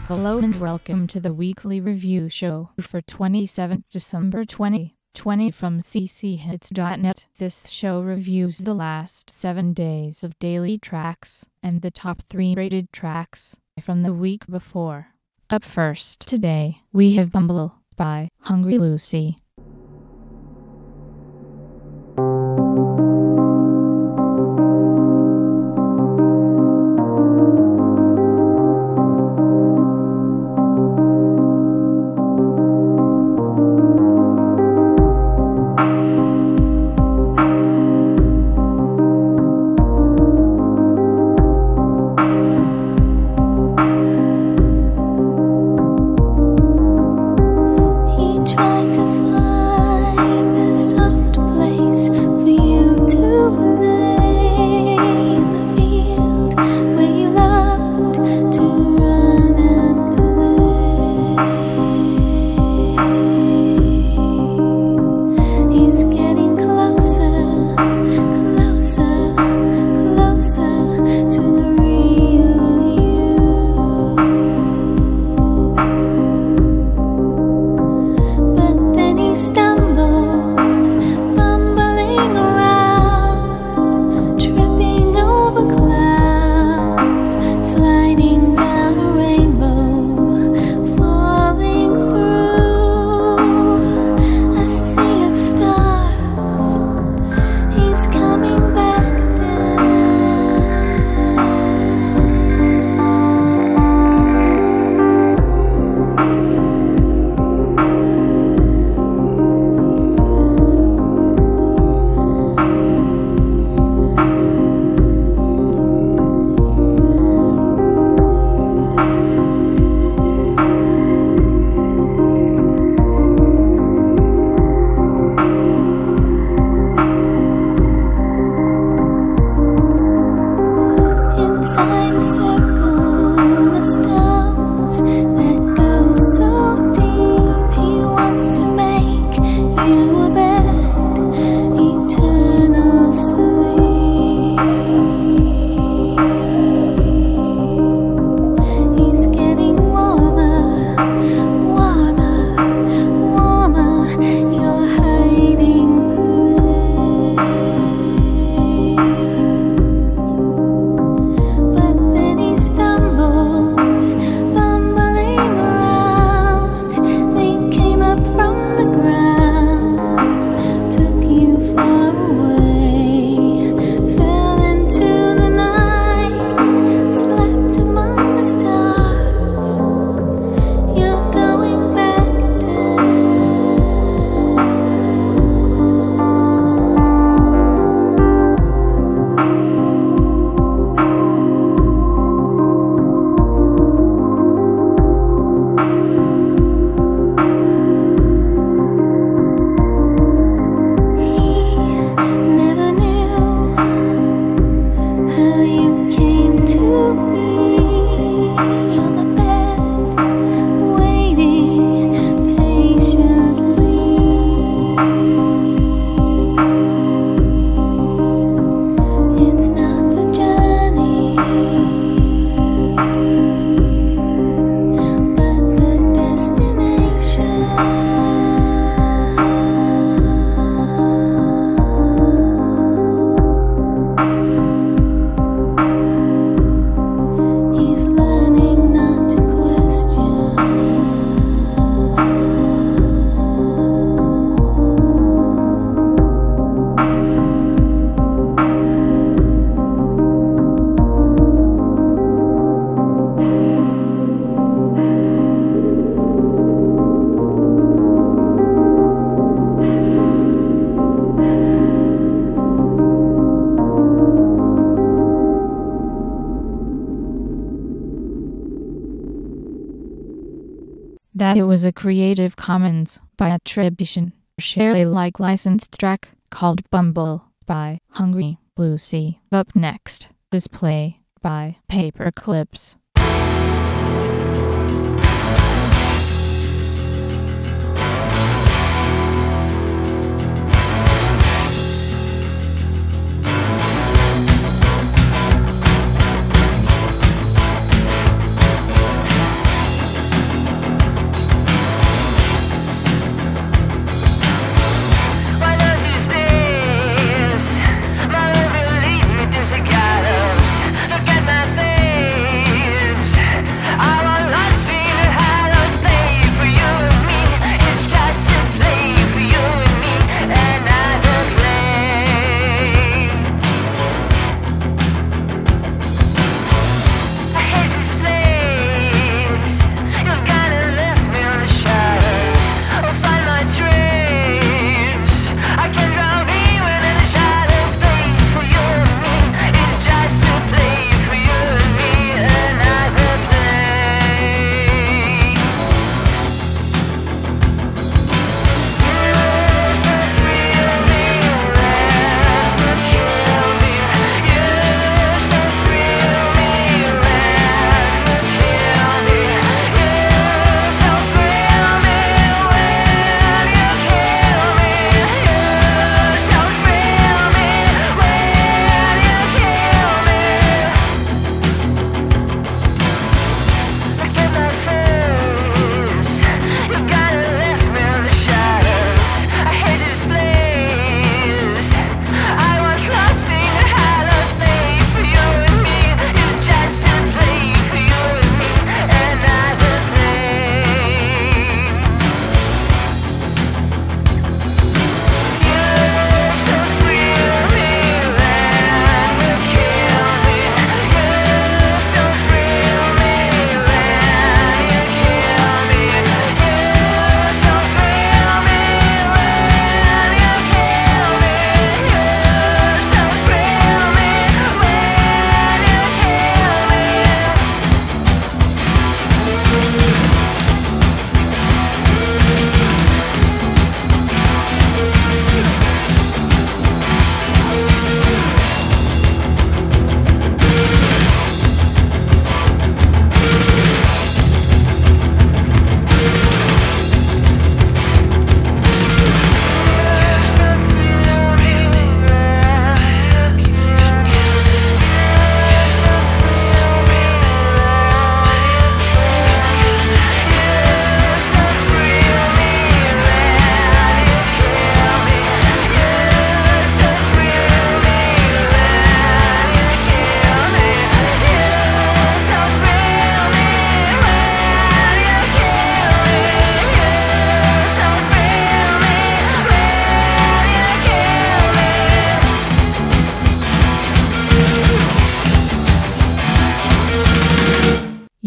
Hello and welcome to the weekly review show for 27th December 2020 from cchits.net. This show reviews the last 7 days of daily tracks and the top 3 rated tracks from the week before. Up first today, we have Bumble by Hungry Lucy. Tried to find a soft place for you to lay in the field where you loved to run and play. He's getting closer, closer, closer to the real you. But then he stumbled, bumbling around, tripping over clouds, sliding down a rainbow, falling through a sea of stars. He's coming back down. Inside a circle of stones that go so deep, he wants to make you a bed, eternal sleep. He's getting warmer, warmer, warmer, your hiding place. But then he stumbled, bumbling around. They came up from the ground, took you far away, fell into the night, slept among the stars. You're going back down. He never knew how you came to be on the bed, waiting patiently. It's not the journey, but the destination. He's learning not to question. That it was a Creative Commons by attribution, share Alike licensed track called Bumble by Hungry Lucy. Up next is Play by Paperclips.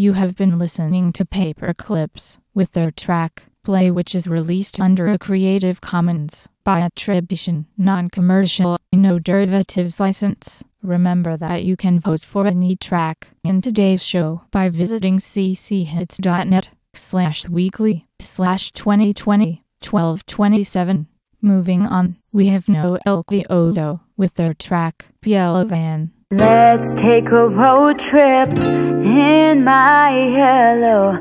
You have been listening to Paperclips with their track Play, which is released under a Creative Commons by attribution, non-commercial, no derivatives license. Remember that you can vote for any track in today's show by visiting cchits.net/weekly/2020-1227. Moving on, we have Noel Quioto with their track Yellow Van. Let's take a road trip in my yellow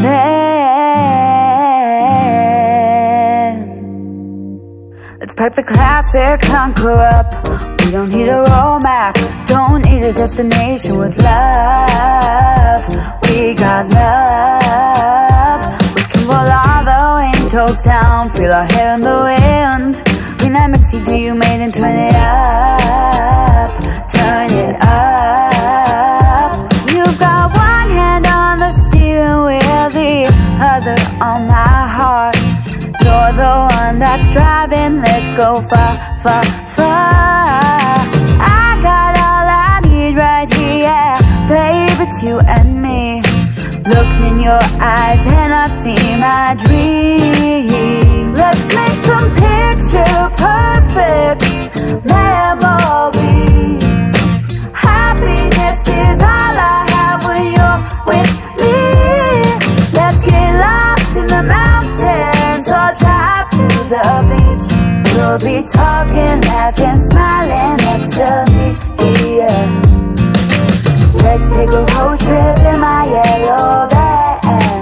van. Let's pack the classic clunker up. We don't need a road map, don't need a destination with love. We got love. We can roll all the windows down, feel our hair in the wind. Bring that mixy D you made and turn it up. Turn it up. You've got one hand on the steering wheel, the other on my heart. You're the one that's driving, let's go far, far, far. I got all I need right here, yeah. Babe, it's you and me. Look in your eyes and I see my dream. Let's make some picture perfect memories. Happiness is all I have when you're with me. Let's get lost in the mountains or drive to the beach. We'll be talking, laughing, smiling next to me, yeah. Let's take a road trip in my yellow van.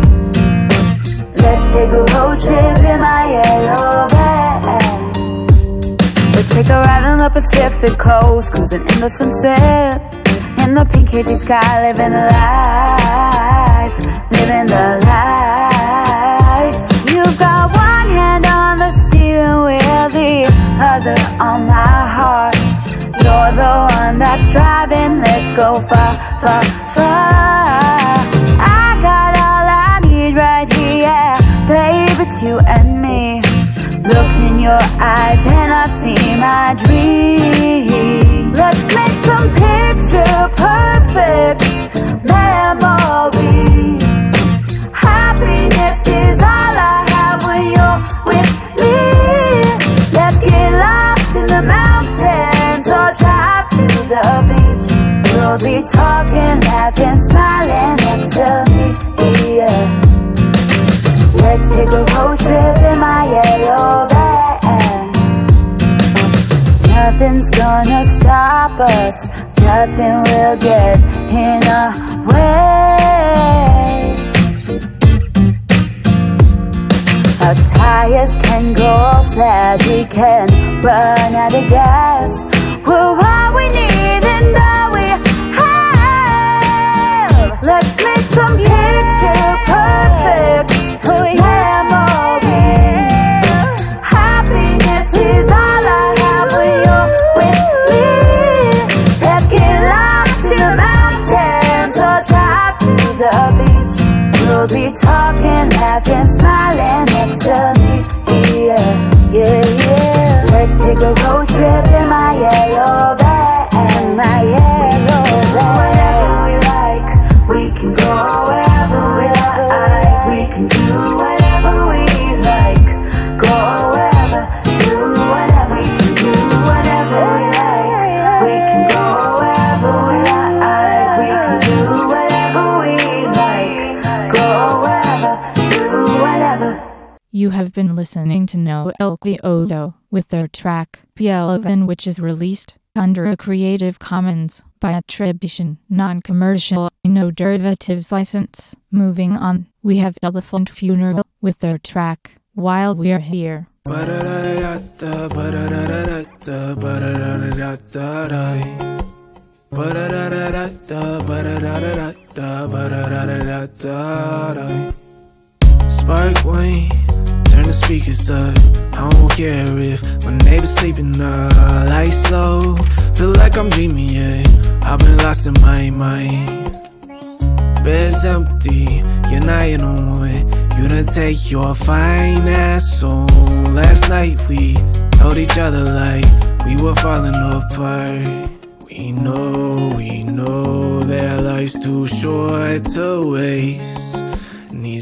Let's take a road trip in my yellow van. Let's take a ride on the Pacific coast, cruising in the sunset, in the pink hazy sky, living the life, living the life. You've got one hand on the steering wheel, the other on my heart. You're the one that's driving, let's go far, far, far. I got all I need right here, yeah. Babe, it's you and me. Look in your eyes and I see my dream. Let's make some picture perfect memories. Happiness is all I have when you're with me. Let's get lost in the mountains or drive to the beach. We'll be talking, laughing, smiling next to me, yeah. Let's take a road trip in my yellow van. Nothing's gonna stop us, nothing will get in our way. Our tires can go flat, we can run out of gas. We're all we need and all we have. Let's make some picture perfect memories. Happiness is all I have when you're with me. Let's get lost in the mountains or drive to the beach. We'll be talking, laughing, smiling next to me, yeah, yeah, yeah. Let's take a road trip in my yellow van, my yellow van. Whatever we like, we can go wherever we like. We can do whatever we like. Go wherever, do whatever. We can do whatever we like. We can go wherever we like. We can do whatever we like. Go wherever, do whatever. You have been listening to Noel Quioto with their track Yellow Van, which is released under a Creative Commons by attribution, non-commercial, no derivatives license. Moving on, we have Elephant Funeral with their track While We're Here. Spark wing, turn the speakers up. I don't care if my neighbor's sleeping all night slow. Feel like I'm dreaming, yeah. I've been lost in my mind. Bed's empty, you're not in on it. You done take your fine ass on. Last night we held each other like we were falling apart. We know that life's too short to waste. And these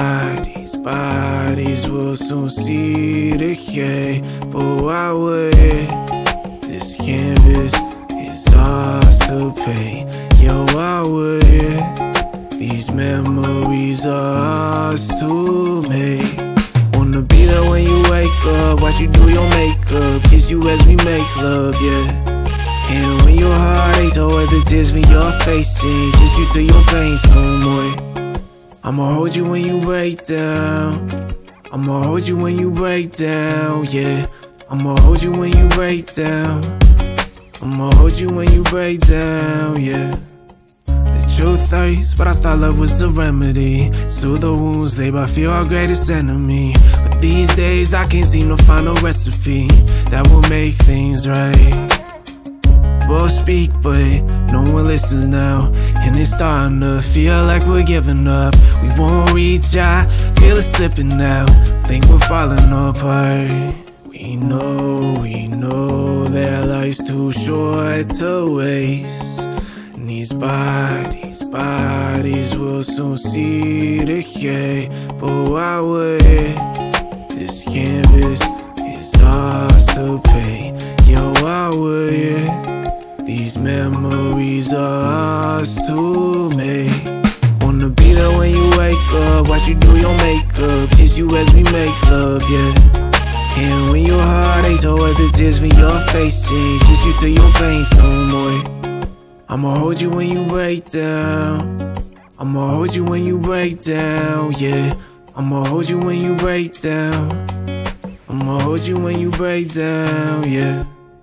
bodies will soon see decay. But why would this canvas is ours to paint? Yo, why would these memories are ours to make? Wanna be there when you wake up, watch you do your makeup, kiss you as we make love, yeah. And when your heart aches, oh, wipe the tears from your face, and just you through your pain some more. I'ma hold you when you break down. I'ma hold you when you break down, yeah. I'ma hold you when you break down. I'ma hold you when you break down, yeah. The truth hurts, but I thought love was the remedy. Soothe the wounds laid by fear, our greatest enemy. But these days I can't seem to find a recipe that will make things right. We'll speak, but no one listens now. And it's starting to feel like we're giving up. We won't reach out, feel it slipping now. Think we're falling apart. We know that life's too short to waste. And these bodies will soon see decay. But why would this canvas is ours to paint? Yo, why would these memories are ours to make? Wanna be there when you wake up, watch you do your makeup, kiss you as we make love, yeah. And when your heart aches, oh, wipe the tears from your face, and kiss you through your pain some more. I'ma hold you when you break down. I'ma hold you when you break down, yeah. I'ma hold you when you break down. I'ma hold you when you break down, yeah.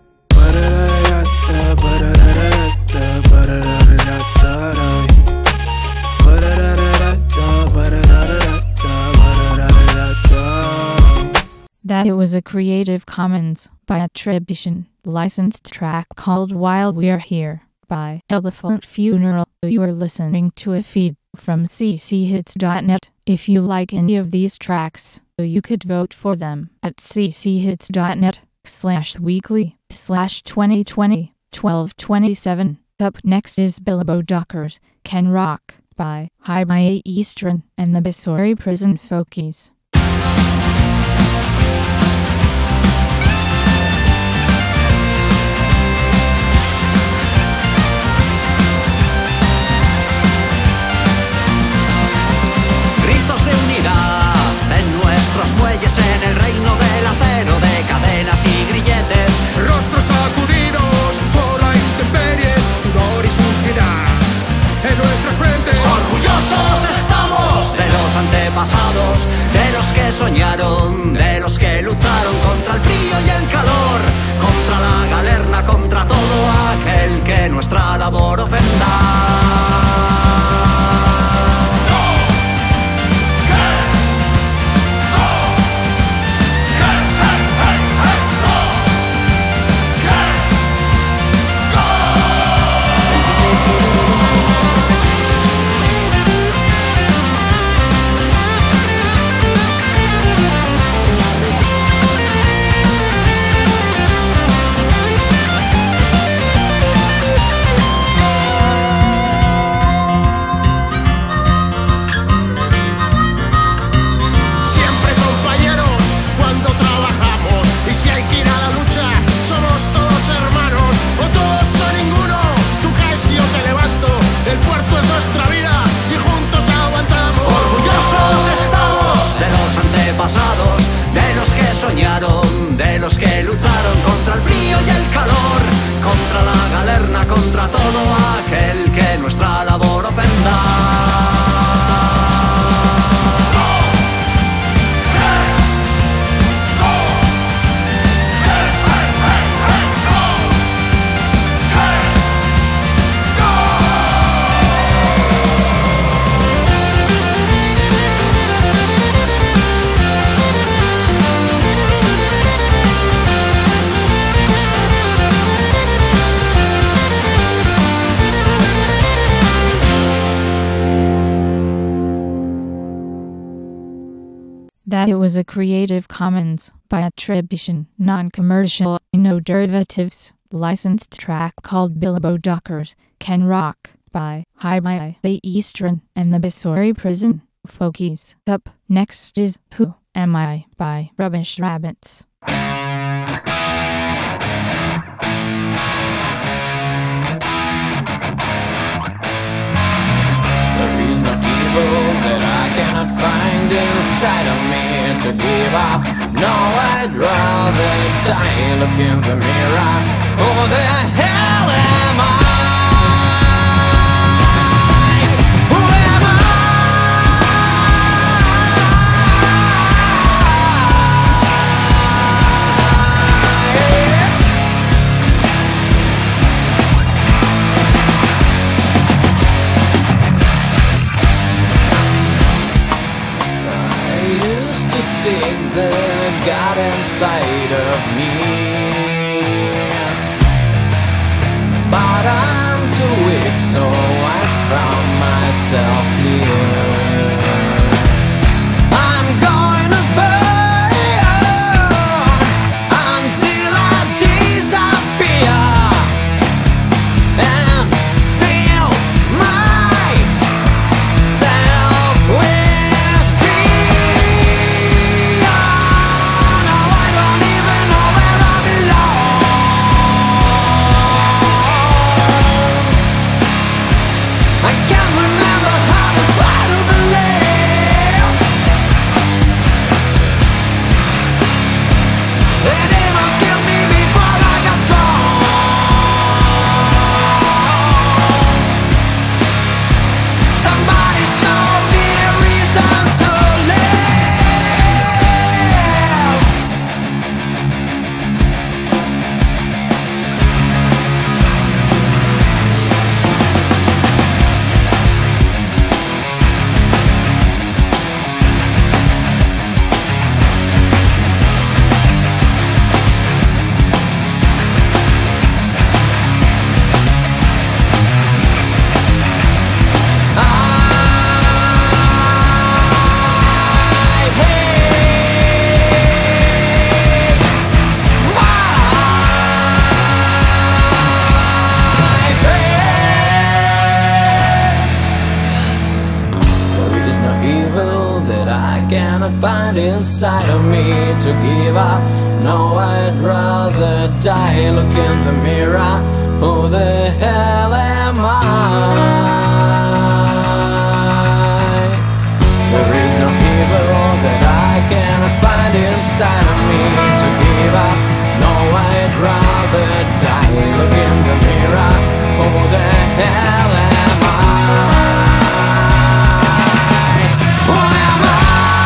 That it was a Creative Commons by attribution, licensed track called While We're Here by Elephant Funeral. You are listening to a feed from cchits.net. If you like any of these tracks, you could vote for them at cchits.net/weekly/2020-1227. Up next is Bilbo Docker's Can Rock by High Eastern and the Bisori Prison Folkies. Rizos de unidad en nuestros muelles, en el reino del acero, de cadenas y grilletes. Rostros sacudidos por la intemperie, sudor y suciedad en nuestras frentes. Orgullosos estamos de los antepasados, de los que soñaron, de los que lucharon contra el frío y el calor, contra la galerna, contra todo aquel que nuestra labor ofenda. De los que soñaron, de los que lucharon contra el frío y el calor, contra la galerna, contra todo aquel que nuestra labor ofenda. That it was a Creative Commons by attribution, non-commercial, no derivatives, licensed track called Bilbo Dockers Can Rock by High by the Eastern and the Bissori Prison Folkies. Up next is Who Am I by Rubbish Rabbits. There is no evil that I cannot find inside of me to give up. No, I'd rather die. Look in the mirror. Who the hell am I? Who am I? See the God inside of me, but I'm too weak, so I found myself clear. I'm going to burn until I disappear and feel myself with peace. I can't remember how to try to believe the demons killed me before I got strong. Somebody show me a reason to live. Find inside of me to give up. No, I'd rather die. Look in the mirror. Who the hell am I? There is no evil that I cannot find inside of me to give up. No, I'd rather die. Look in the mirror. Who the hell am I? Who am I?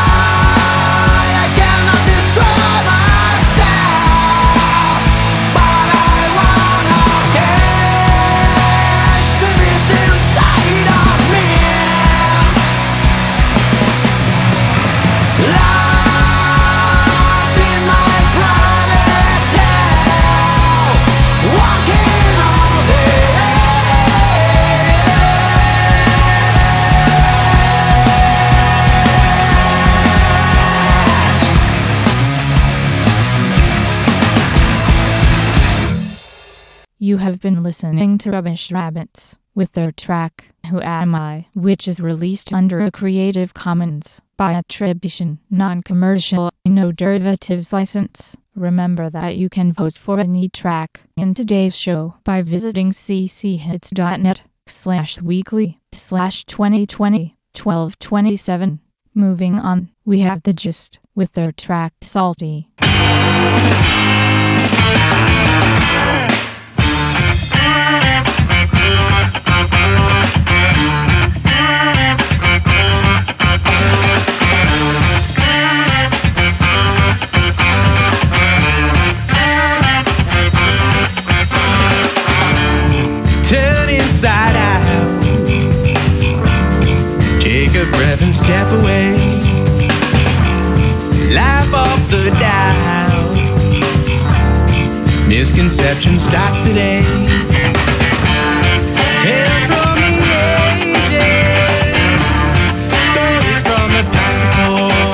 You have been listening to Rubbish Rabbits with their track Who Am I, which is released under a Creative Commons by attribution, non-commercial, no derivatives license. Remember that you can vote for any track in today's show by visiting cchits.net/weekly/2020-1227. Moving on, we have The Gist with their track Salty. Turn inside out, take a breath and step away, laugh off the doubt, misconception starts today. Tales from the ages, stories from the past before,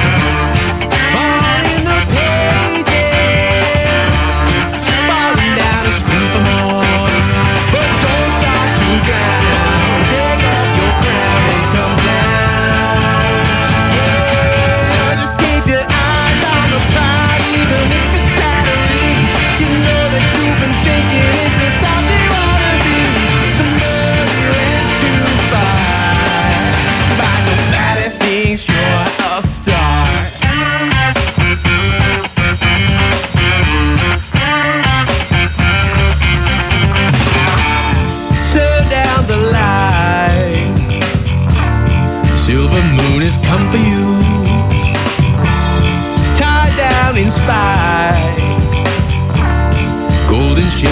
fall in the pages, falling down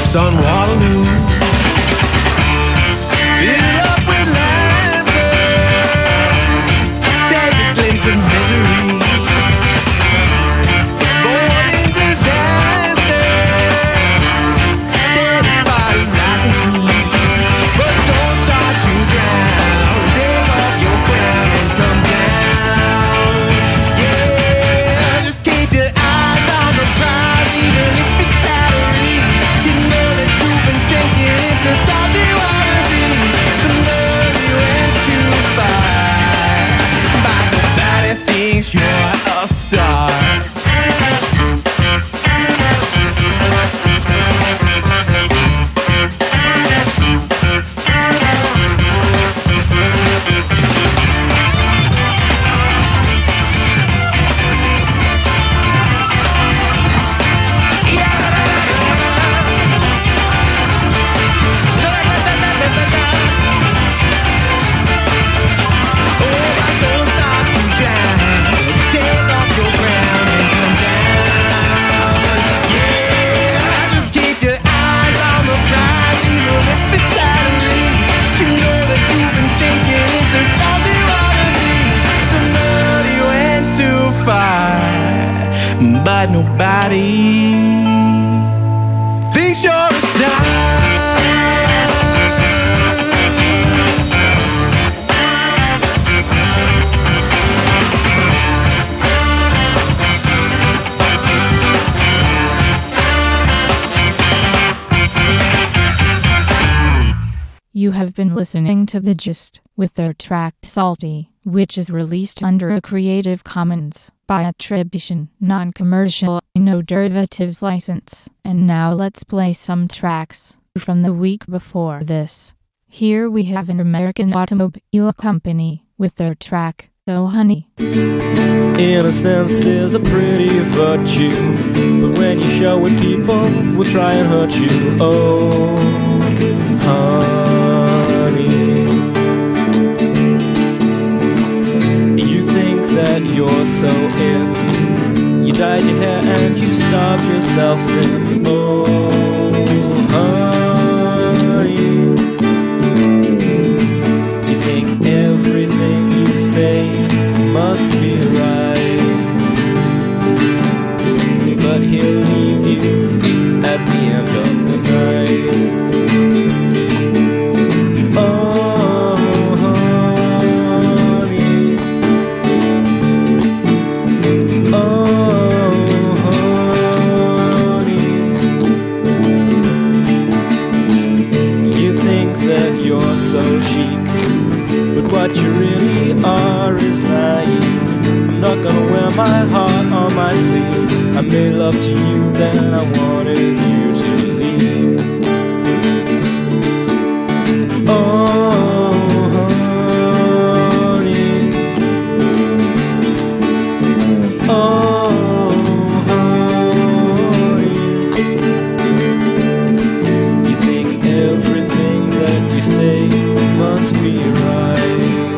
troops on Waterloo. Fill it up with laughter, take a glimpse of misery, avoiding disaster, stand as far as I can see. But don't start to drown, take off your crown and come down. Yeah, just keep your eyes on the prize, even if it's out of reach. You know that you've been sinking into salty water deep. Somebody went too far, but nobody thinks you're a star. But nobody thinks you're a star. You have been listening to The Gist with their track Salty, which is released under a Creative Commons by attribution, non-commercial, no derivatives license. And now let's play some tracks from the week before this. Here we have an American Automobile Company with their track So Honey. Innocence is a pretty virtue, but when you show it, people will try and hurt you. Oh, honey, you think that you're so in. You dyed your hair and you starved yourself thin. Oh, honey, you think everything you say must be right, but he'll leave you at the end of the night. Oh, honey, oh, honey, you think that you're so chic, but what you really are is naive. I'm not gonna wear my heart on my sleeve. I made love to you, then I wanted you to leave. Oh, honey, oh, honey, you think everything that you say must be right,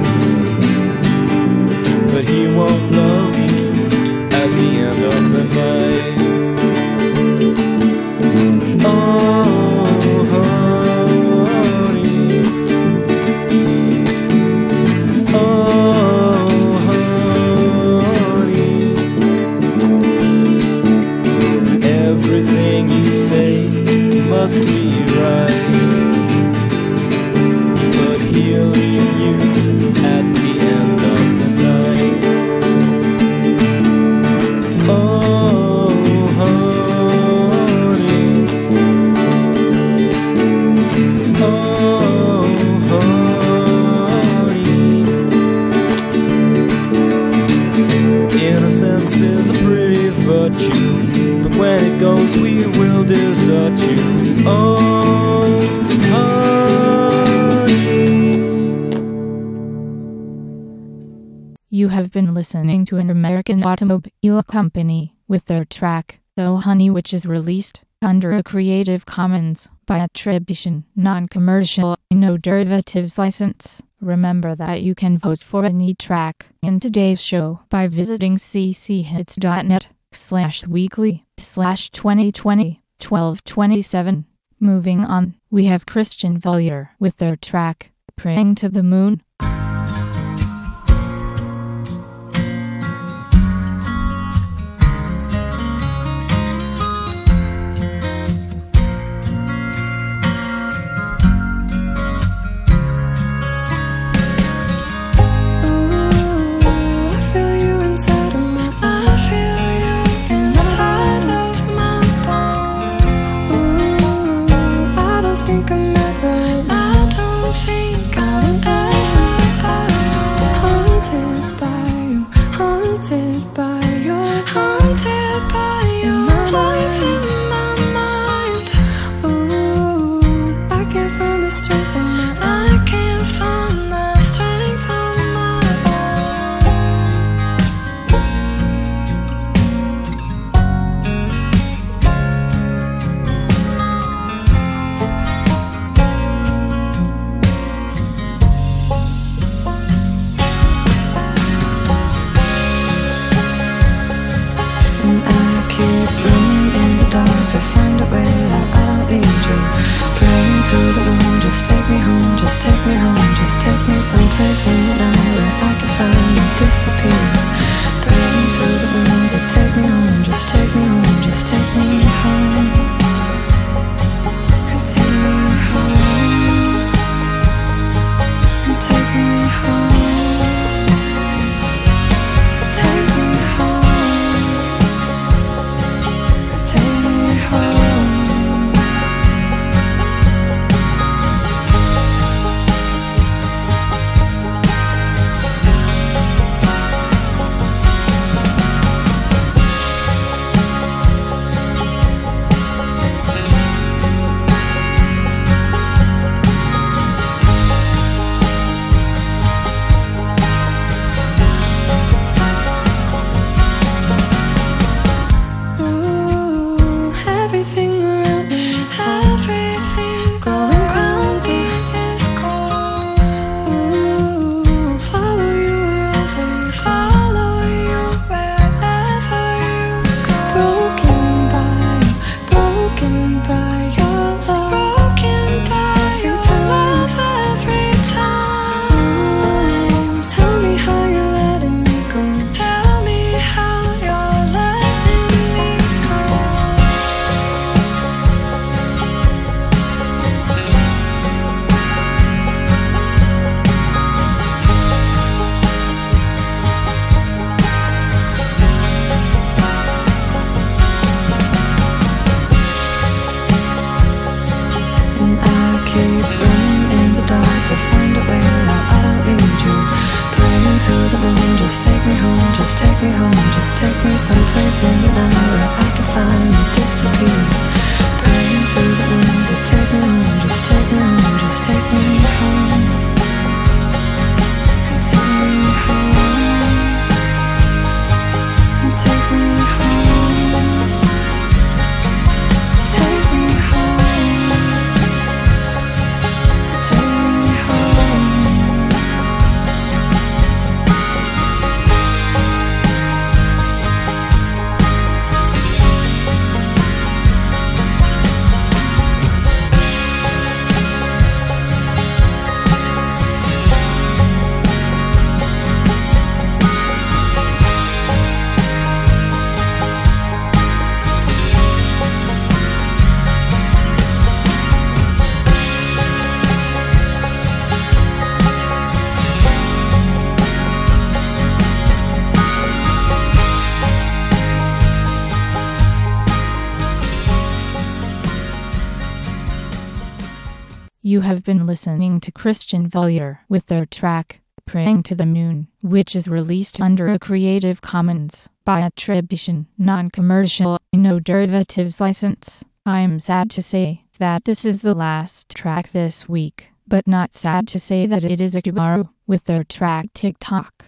but he won't love you at the end of the night. Oh, honey, oh, honey, everything you say must be right, but he'll leave you at the end of the night. Oh, honey, oh, honey, innocence is a pretty virtue, but when it goes we will desert you. Oh, honey. You have been listening to an American Automobile Company with their track So Honey, which is released under a Creative Commons by attribution, non-commercial, no derivatives license. Remember that you can vote for any track in today's show by visiting cchits.net/weekly/2020-1227. Moving on, we have Christian Valier with their track, Praying to the Moon. To find a way out, I don't need you. Praying to the moon, just take me home, just take me home, just take me someplace in the night where I can finally disappear. Praying to the moon to take me home, just take me home, just take me home. And take me home. And take me home. Take me home. Someplace in the night where I can finally disappear. Praying to the moon to take me home, just take me home, just take me home. And take me home. And take me home. Take me home. Take me home. You have been listening to Christian Valier with their track, Praying to the Moon, which is released under a Creative Commons by attribution, non-commercial, no derivatives license. I'm sad to say that this is the last track this week, but not sad to say that it is Akubaru with their track TikTok.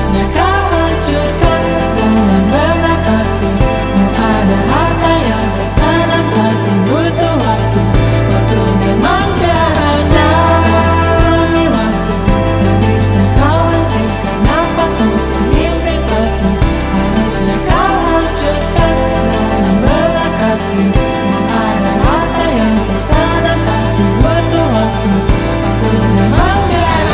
Harusnya kau hancurkan dalam benak hati. Mau ada harta yang tertanam tapi butuh waktu. Waktu memang tiada waktu. Tak bisa kau hentikan nafas untuk mimpi penuh. Harusnya kau hancurkan dalam benak hati. Mau ada harta yang tertanam tapi butuh waktu. Waktu memang tiada.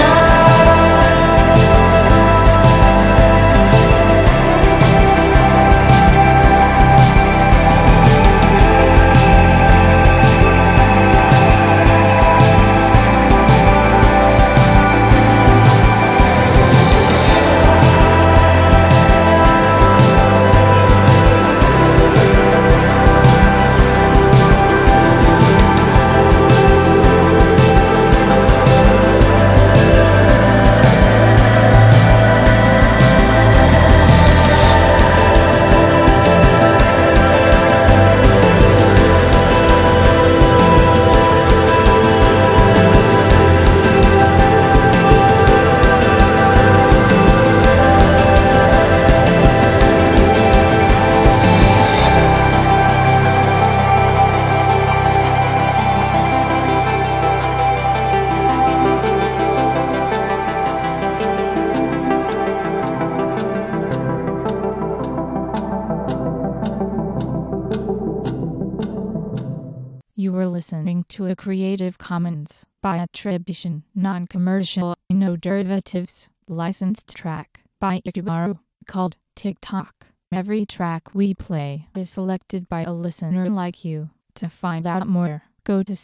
You were listening to a Creative Commons by attribution, non-commercial, no derivatives, licensed track by Ikubaru, called TikTok. Every track we play is selected by a listener like you. To find out more, go to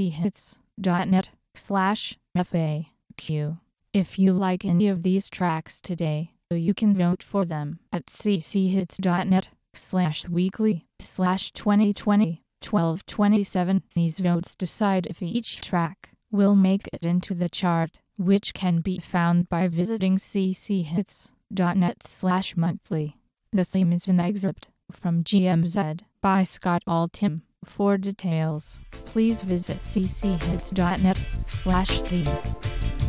cchits.net/FAQ. If you like any of these tracks today, you can vote for them at cchits.net/weekly/2020. 1227. These votes decide if each track will make it into the chart, which can be found by visiting cchits.net/monthly. The theme is an excerpt from GMZ by Scott Altham. For details, please visit cchits.net/theme.